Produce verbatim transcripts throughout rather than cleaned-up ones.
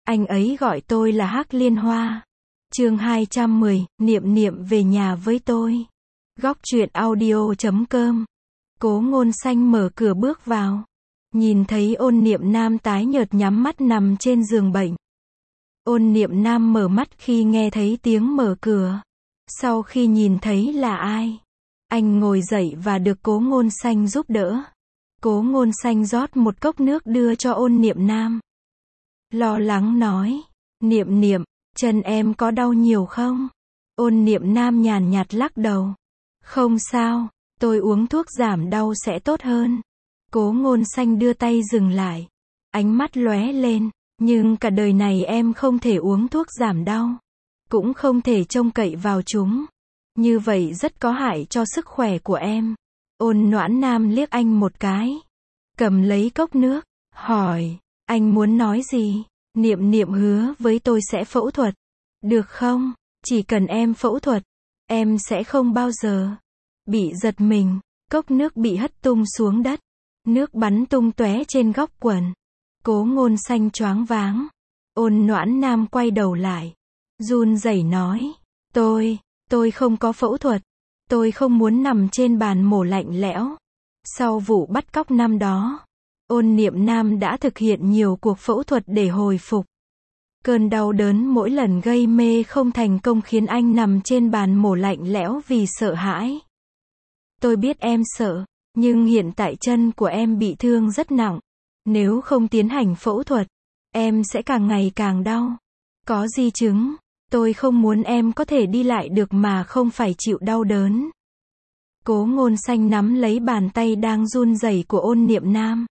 Anh ấy gọi tôi là Hắc Liên Hoa. Chương hai trăm mười, Niệm Niệm về nhà với tôi. Góc truyện audio chấm com. Cố Ngôn Xanh mở cửa bước vào. Nhìn thấy Ôn Niệm Nam tái nhợt nhắm mắt nằm trên giường bệnh. Ôn Niệm Nam mở mắt khi nghe thấy tiếng mở cửa. Sau khi nhìn thấy là ai, anh ngồi dậy và được Cố Ngôn Xanh giúp đỡ. Cố Ngôn Xanh rót một cốc nước đưa cho Ôn Niệm Nam. Lo lắng nói, Niệm Niệm, chân em có đau nhiều không? Ôn Niệm Nam nhàn nhạt lắc đầu. Không sao, tôi uống thuốc giảm đau sẽ tốt hơn. Cố Ngôn Xanh đưa tay dừng lại. Ánh mắt lóe lên, nhưng cả đời này em không thể uống thuốc giảm đau. Cũng không thể trông cậy vào chúng. Như vậy rất có hại cho sức khỏe của em. Ôn Noãn Nam liếc anh một cái. Cầm lấy cốc nước, hỏi, anh muốn nói gì? Niệm Niệm hứa với tôi sẽ phẫu thuật. Được không? Chỉ cần em phẫu thuật, em sẽ không bao giờ bị giật mình. Cốc nước bị hất tung xuống đất. Nước bắn tung tóe trên góc quần. Cố Ngôn Xanh choáng váng. Ôn Noãn Nam quay đầu lại. Run rẩy nói. Tôi, tôi không có phẫu thuật. Tôi không muốn nằm trên bàn mổ lạnh lẽo. Sau vụ bắt cóc năm đó, Ôn Niệm Nam đã thực hiện nhiều cuộc phẫu thuật để hồi phục. Cơn đau đớn mỗi lần gây mê không thành công khiến anh nằm trên bàn mổ lạnh lẽo vì sợ hãi. Tôi biết em sợ, nhưng hiện tại chân của em bị thương rất nặng. Nếu không tiến hành phẫu thuật, em sẽ càng ngày càng đau. Có di chứng, tôi không muốn em có thể đi lại được mà không phải chịu đau đớn. Cố Ngôn Xanh nắm lấy bàn tay đang run rẩy của Ôn Niệm Nam.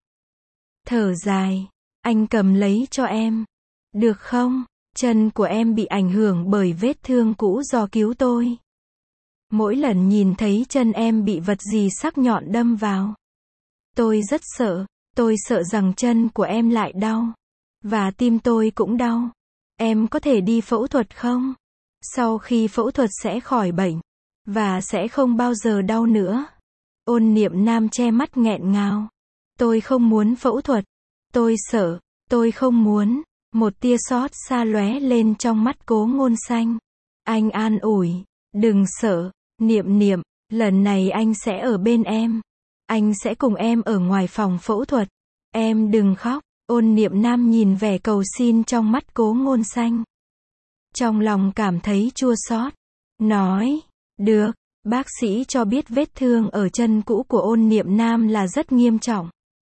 Thở dài, anh cầm lấy cho em. Được không? Chân của em bị ảnh hưởng bởi vết thương cũ do cứu tôi. Mỗi lần nhìn thấy chân em bị vật gì sắc nhọn đâm vào, tôi rất sợ. Tôi sợ rằng chân của em lại đau. Và tim tôi cũng đau. Em có thể đi phẫu thuật không? Sau khi phẫu thuật sẽ khỏi bệnh. Và sẽ không bao giờ đau nữa. Ôn Niệm Nam che mắt nghẹn ngào. Tôi không muốn phẫu thuật. Tôi sợ. Tôi không muốn. Một tia xót xa lóe lên trong mắt Cố Ngôn Xanh. Anh an ủi. Đừng sợ. Niệm Niệm, lần này anh sẽ ở bên em. Anh sẽ cùng em ở ngoài phòng phẫu thuật. Em đừng khóc. Ôn Niệm Nam nhìn vẻ cầu xin trong mắt Cố Ngôn Xanh. Trong lòng cảm thấy chua xót. Nói, được, bác sĩ cho biết vết thương ở chân cũ của Ôn Niệm Nam là rất nghiêm trọng.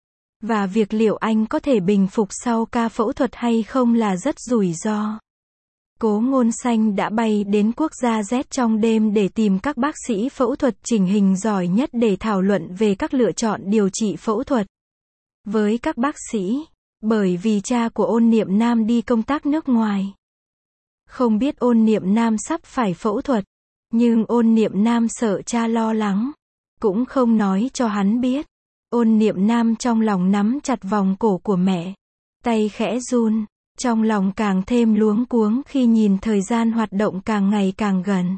Và việc liệu anh có thể bình phục sau ca phẫu thuật hay không là rất rủi ro. Cố Ngôn Xanh đã bay đến quốc gia Z trong đêm để tìm các bác sĩ phẫu thuật chỉnh hình giỏi nhất để thảo luận về các lựa chọn điều trị phẫu thuật. Với các bác sĩ, bởi vì cha của Ôn Niệm Nam đi công tác nước ngoài. Không biết Ôn Niệm Nam sắp phải phẫu thuật, nhưng Ôn Niệm Nam sợ cha lo lắng, cũng không nói cho hắn biết. Ôn Niệm Nam trong lòng nắm chặt vòng cổ của mẹ, tay khẽ run, trong lòng càng thêm luống cuống khi nhìn thời gian hoạt động càng ngày càng gần.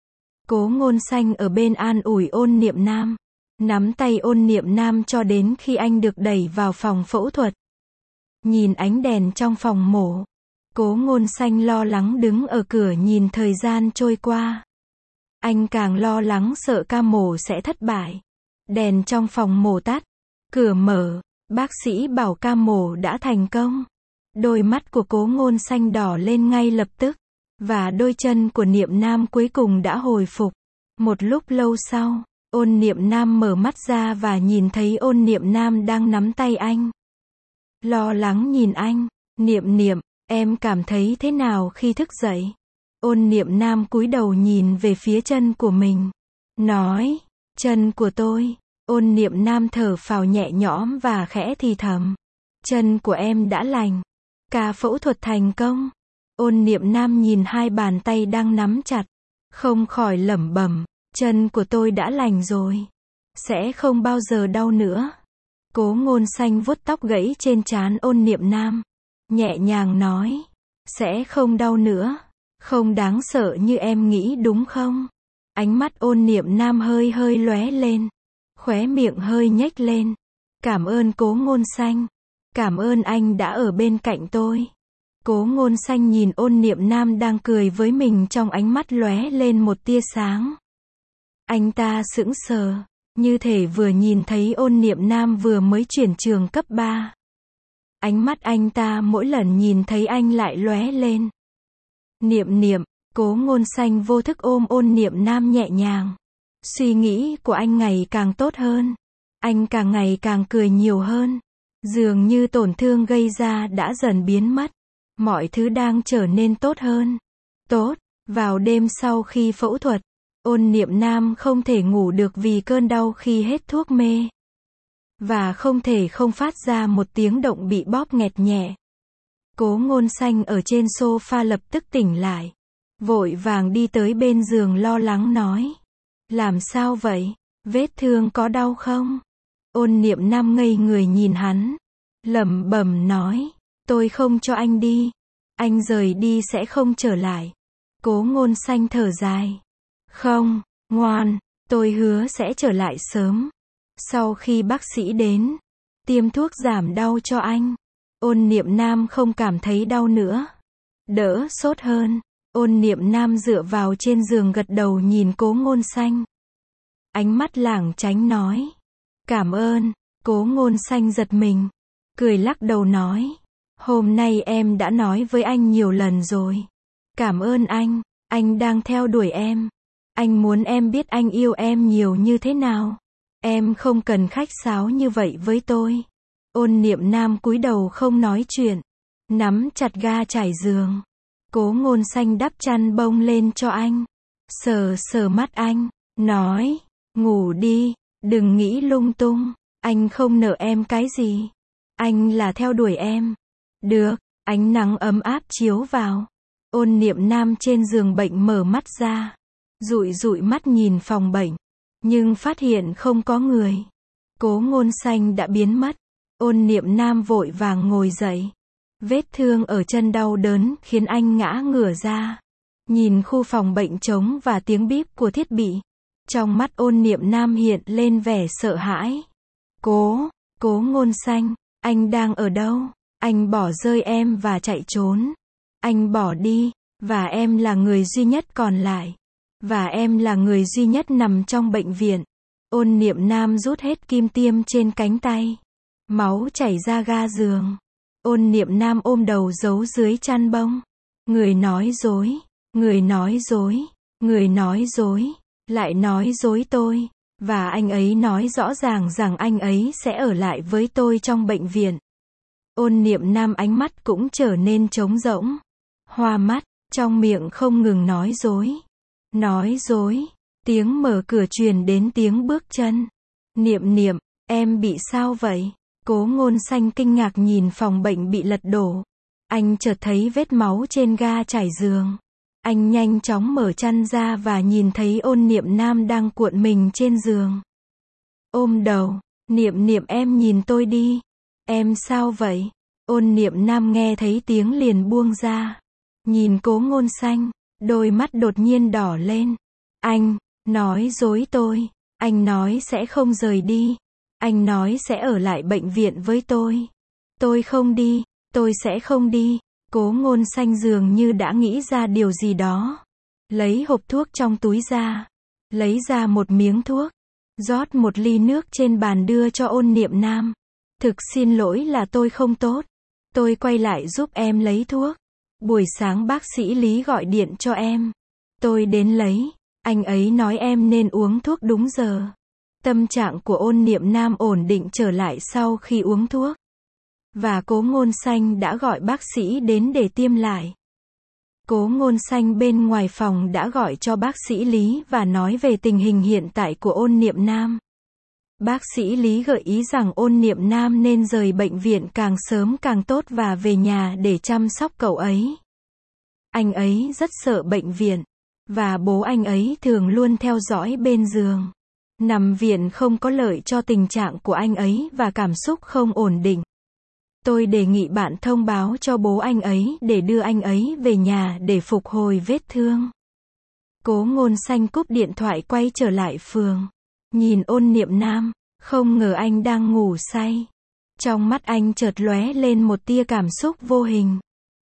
Cố Ngôn Xanh ở bên an ủi Ôn Niệm Nam, nắm tay Ôn Niệm Nam cho đến khi anh được đẩy vào phòng phẫu thuật. Nhìn ánh đèn trong phòng mổ, Cố Ngôn Xanh lo lắng đứng ở cửa nhìn thời gian trôi qua. Anh càng lo lắng sợ ca mổ sẽ thất bại. Đèn trong phòng mổ tắt, cửa mở, bác sĩ bảo ca mổ đã thành công. Đôi mắt của Cố Ngôn Xanh đỏ lên ngay lập tức, và đôi chân của Niệm Nam cuối cùng đã hồi phục. Một lúc lâu sau, Ôn Niệm Nam mở mắt ra và nhìn thấy Ôn Niệm Nam đang nắm tay anh. Lo lắng nhìn anh, Niệm Niệm, em cảm thấy thế nào khi thức dậy? Ôn Niệm Nam cúi đầu nhìn về phía chân của mình. Nói, chân của tôi. Ôn Niệm Nam thở phào nhẹ nhõm và khẽ thì thầm. Chân của em đã lành. Ca phẫu thuật thành công. Ôn Niệm Nam nhìn hai bàn tay đang nắm chặt. Không khỏi lẩm bẩm. Chân của tôi đã lành rồi. Sẽ không bao giờ đau nữa. Cố Ngôn Xanh vuốt tóc gãy trên trán Ôn Niệm Nam. Nhẹ nhàng nói. Sẽ không đau nữa. Không đáng sợ như em nghĩ đúng không? Ánh mắt Ôn Niệm Nam hơi hơi lóe lên. Khóe miệng hơi nhếch lên. Cảm ơn Cố Ngôn Xanh. Cảm ơn anh đã ở bên cạnh tôi. Cố Ngôn Xanh nhìn Ôn Niệm Nam đang cười với mình, trong ánh mắt lóe lên một tia sáng. Anh ta sững sờ, như thể vừa nhìn thấy Ôn Niệm Nam vừa mới chuyển trường cấp ba. Ánh mắt anh ta mỗi lần nhìn thấy anh lại lóe lên. Niệm Niệm, Cố Ngôn Xanh vô thức ôm Ôn Niệm Nam nhẹ nhàng. Suy nghĩ của anh ngày càng tốt hơn. Anh càng ngày càng cười nhiều hơn. Dường như tổn thương gây ra đã dần biến mất. Mọi thứ đang trở nên tốt hơn. Tốt, vào đêm sau khi phẫu thuật, Ôn Niệm Nam không thể ngủ được vì cơn đau khi hết thuốc mê. Và không thể không phát ra một tiếng động bị bóp nghẹt nhẹ. Cố Ngôn Xanh ở trên sofa lập tức tỉnh lại. Vội vàng đi tới bên giường lo lắng nói. Làm sao vậy? Vết thương có đau không? Ôn Niệm Nam ngây người nhìn hắn. Lẩm bẩm nói. Tôi không cho anh đi. Anh rời đi sẽ không trở lại. Cố Ngôn Xanh thở dài. Không, ngoan, tôi hứa sẽ trở lại sớm. Sau khi bác sĩ đến, tiêm thuốc giảm đau cho anh. Ôn Niệm Nam không cảm thấy đau nữa. Đỡ sốt hơn. Ôn Niệm Nam dựa vào trên giường gật đầu nhìn Cố Ngôn Xanh. Ánh mắt lảng tránh nói. Cảm ơn. Cố Ngôn Xanh giật mình. Cười lắc đầu nói. Hôm nay em đã nói với anh nhiều lần rồi. Cảm ơn anh. Anh đang theo đuổi em. Anh muốn em biết anh yêu em nhiều như thế nào. Em không cần khách sáo như vậy với tôi. Ôn Niệm Nam cúi đầu không nói chuyện. Nắm chặt ga trải giường. Cố Ngôn Xanh đắp chăn bông lên cho anh. Sờ sờ mắt anh. Nói. Ngủ đi. Đừng nghĩ lung tung. Anh không nợ em cái gì. Anh là theo đuổi em. Được. Ánh nắng ấm áp chiếu vào. Ôn Niệm Nam trên giường bệnh mở mắt ra. Dụi dụi mắt nhìn phòng bệnh. Nhưng phát hiện không có người. Cố Ngôn Xanh đã biến mất. Ôn Niệm Nam vội vàng ngồi dậy. Vết thương ở chân đau đớn khiến anh ngã ngửa ra. Nhìn khu phòng bệnh trống và tiếng bíp của thiết bị. Trong mắt Ôn Niệm Nam hiện lên vẻ sợ hãi. Cố, Cố Ngôn Xanh, anh đang ở đâu? Anh bỏ rơi em và chạy trốn. Anh bỏ đi, và em là người duy nhất còn lại. Và em là người duy nhất nằm trong bệnh viện. Ôn Niệm Nam rút hết kim tiêm trên cánh tay. Máu chảy ra ga giường. Ôn Niệm Nam ôm đầu giấu dưới chăn bông. Người nói dối, người nói dối, người nói dối, lại nói dối tôi. Và anh ấy nói rõ ràng rằng anh ấy sẽ ở lại với tôi trong bệnh viện. Ôn Niệm Nam ánh mắt cũng trở nên trống rỗng. Hoa mắt, trong miệng không ngừng nói dối. Nói dối. Tiếng mở cửa truyền đến tiếng bước chân. Niệm Niệm, em bị sao vậy? Cố Ngôn Xanh kinh ngạc nhìn phòng bệnh bị lật đổ. Anh chợt thấy vết máu trên ga trải giường. Anh nhanh chóng mở chăn ra và nhìn thấy Ôn Niệm Nam đang cuộn mình trên giường. Ôm đầu. Niệm Niệm em nhìn tôi đi. Em sao vậy? Ôn Niệm Nam nghe thấy tiếng liền buông ra. Nhìn Cố Ngôn Xanh. Đôi mắt đột nhiên đỏ lên. Anh, nói dối tôi. Anh nói sẽ không rời đi. Anh nói sẽ ở lại bệnh viện với tôi. Tôi không đi. Tôi sẽ không đi. Cố Ngôn Xanh dường như đã nghĩ ra điều gì đó. Lấy hộp thuốc trong túi ra. Lấy ra một miếng thuốc. Rót một ly nước trên bàn đưa cho Ôn Niệm Nam. Thực xin lỗi là tôi không tốt. Tôi quay lại giúp em lấy thuốc. Buổi sáng bác sĩ Lý gọi điện cho em. Tôi đến lấy. Anh ấy nói em nên uống thuốc đúng giờ. Tâm trạng của Ôn Niệm Nam ổn định trở lại sau khi uống thuốc. Và Cố Ngôn Xanh đã gọi bác sĩ đến để tiêm lại. Cố Ngôn Xanh bên ngoài phòng đã gọi cho bác sĩ Lý và nói về tình hình hiện tại của Ôn Niệm Nam. Bác sĩ Lý gợi ý rằng Ôn Niệm Nam nên rời bệnh viện càng sớm càng tốt và về nhà để chăm sóc cậu ấy. Anh ấy rất sợ bệnh viện. Và bố anh ấy thường luôn theo dõi bên giường. Nằm viện không có lợi cho tình trạng của anh ấy và cảm xúc không ổn định. Tôi đề nghị bạn thông báo cho bố anh ấy để đưa anh ấy về nhà để phục hồi vết thương. Cố Ngôn Xanh cúp điện thoại quay trở lại phường. Nhìn Ôn Niệm Nam, không ngờ anh đang ngủ say. Trong mắt anh chợt lóe lên một tia cảm xúc vô hình.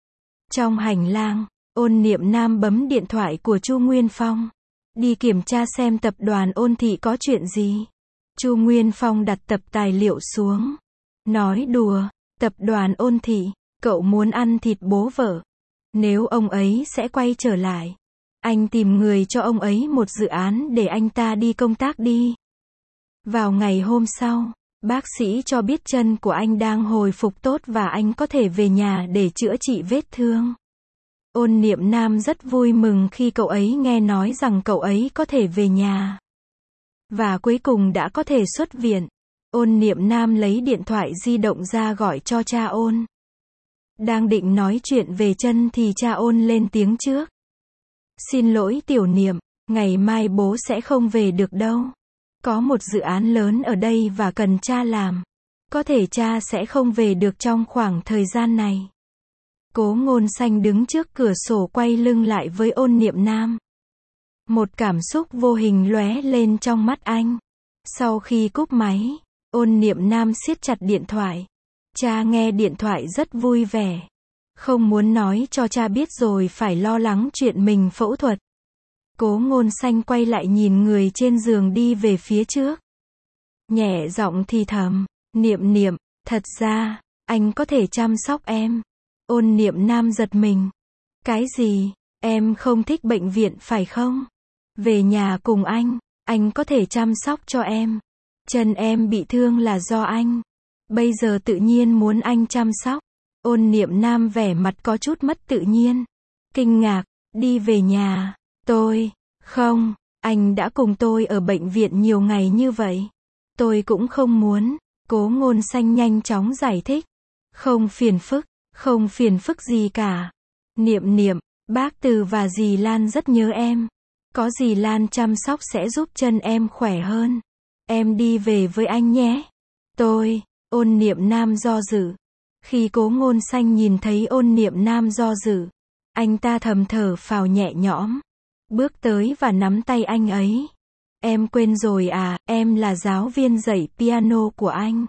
Trong hành lang, Ôn Niệm Nam bấm điện thoại của Chu Nguyên Phong. Đi kiểm tra xem tập đoàn Ôn Thị có chuyện gì. Chu Nguyên Phong đặt tập tài liệu xuống. Nói đùa, tập đoàn Ôn Thị, cậu muốn ăn thịt bố vợ. Nếu ông ấy sẽ quay trở lại, anh tìm người cho ông ấy một dự án để anh ta đi công tác đi. Vào ngày hôm sau, bác sĩ cho biết chân của anh đang hồi phục tốt và anh có thể về nhà để chữa trị vết thương. Ôn Niệm Nam rất vui mừng khi cậu ấy nghe nói rằng cậu ấy có thể về nhà. Và cuối cùng đã có thể xuất viện. Ôn Niệm Nam lấy điện thoại di động ra gọi cho cha Ôn. Đang định nói chuyện về chân thì cha Ôn lên tiếng trước. Xin lỗi Tiểu Niệm, ngày mai bố sẽ không về được đâu. Có một dự án lớn ở đây và cần cha làm. Có thể cha sẽ không về được trong khoảng thời gian này. Cố Ngôn Xanh đứng trước cửa sổ quay lưng lại với Ôn Niệm Nam. Một cảm xúc vô hình lóe lên trong mắt anh. Sau khi cúp máy, Ôn Niệm Nam siết chặt điện thoại. Cha nghe điện thoại rất vui vẻ. Không muốn nói cho cha biết rồi phải lo lắng chuyện mình phẫu thuật. Cố Ngôn Xanh quay lại nhìn người trên giường đi về phía trước. Nhẹ giọng thì thầm, Niệm Niệm, thật ra, anh có thể chăm sóc em. Ôn Niệm Nam giật mình. Cái gì, em không thích bệnh viện phải không? Về nhà cùng anh, anh có thể chăm sóc cho em. Chân em bị thương là do anh. Bây giờ tự nhiên muốn anh chăm sóc. Ôn Niệm Nam vẻ mặt có chút mất tự nhiên. Kinh ngạc, đi về nhà. Tôi, không, anh đã cùng tôi ở bệnh viện nhiều ngày như vậy. Tôi cũng không muốn. Cố Ngôn Xanh nhanh chóng giải thích. Không phiền phức, không phiền phức gì cả. Niệm Niệm, bác Từ và dì Lan rất nhớ em. Có dì Lan chăm sóc sẽ giúp chân em khỏe hơn. Em đi về với anh nhé. Tôi, Ôn Niệm Nam do dự. Khi Cố Ngôn Xanh nhìn thấy Ôn Niệm Nam do dự, anh ta thầm thở phào nhẹ nhõm. Bước tới và nắm tay anh ấy. Em quên rồi à, em là giáo viên dạy piano của anh.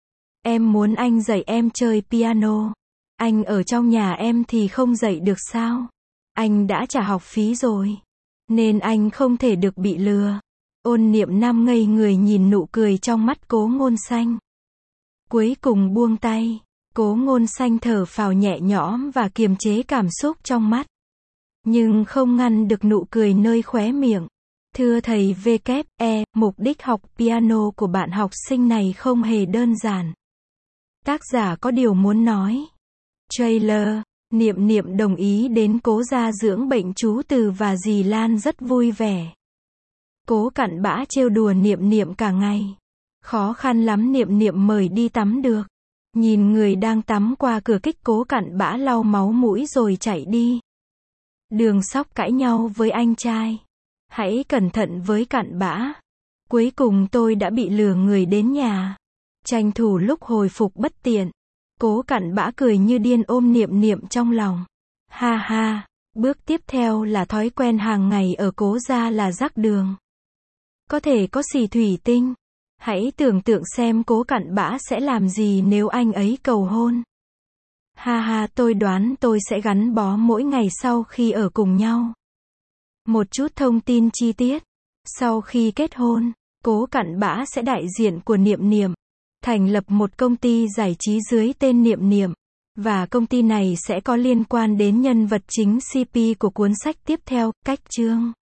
Em muốn anh dạy em chơi piano. Anh ở trong nhà em thì không dạy được sao? Anh đã trả học phí rồi. Nên anh không thể được bị lừa. Ôn Niệm Nam ngây người nhìn nụ cười trong mắt Cố Ngôn Xanh. Cuối cùng buông tay. Cố Ngôn Xanh thở phào nhẹ nhõm và kiềm chế cảm xúc trong mắt. Nhưng không ngăn được nụ cười nơi khóe miệng. Thưa thầy vê kép e, mục đích học piano của bạn học sinh này không hề đơn giản. Tác giả có điều muốn nói. Trailer, Niệm Niệm đồng ý đến Cố gia dưỡng bệnh chú Từ và dì Lan rất vui vẻ. Cố cặn bã trêu đùa Niệm Niệm cả ngày. Khó khăn lắm Niệm Niệm mời đi tắm được. Nhìn người đang tắm qua cửa kích Cố cặn bã lau máu mũi rồi chạy đi. Đường Sóc cãi nhau với anh trai. Hãy cẩn thận với cặn bã. Cuối cùng tôi đã bị lừa người đến nhà. Tranh thủ lúc hồi phục bất tiện. Cố cặn bã cười như điên ôm Niệm Niệm trong lòng. Ha ha, bước tiếp theo là thói quen hàng ngày ở Cố gia là rắc đường. Có thể có xì thủy tinh. Hãy tưởng tượng xem Cố cặn bã sẽ làm gì nếu anh ấy cầu hôn. Ha ha, tôi đoán tôi sẽ gắn bó mỗi ngày sau khi ở cùng nhau. Một chút thông tin chi tiết. Sau khi kết hôn, Cố cặn bã sẽ đại diện của Niệm Niệm. Thành lập một công ty giải trí dưới tên Niệm Niệm. Và công ty này sẽ có liên quan đến nhân vật chính xê pê của cuốn sách tiếp theo, Cách Chương.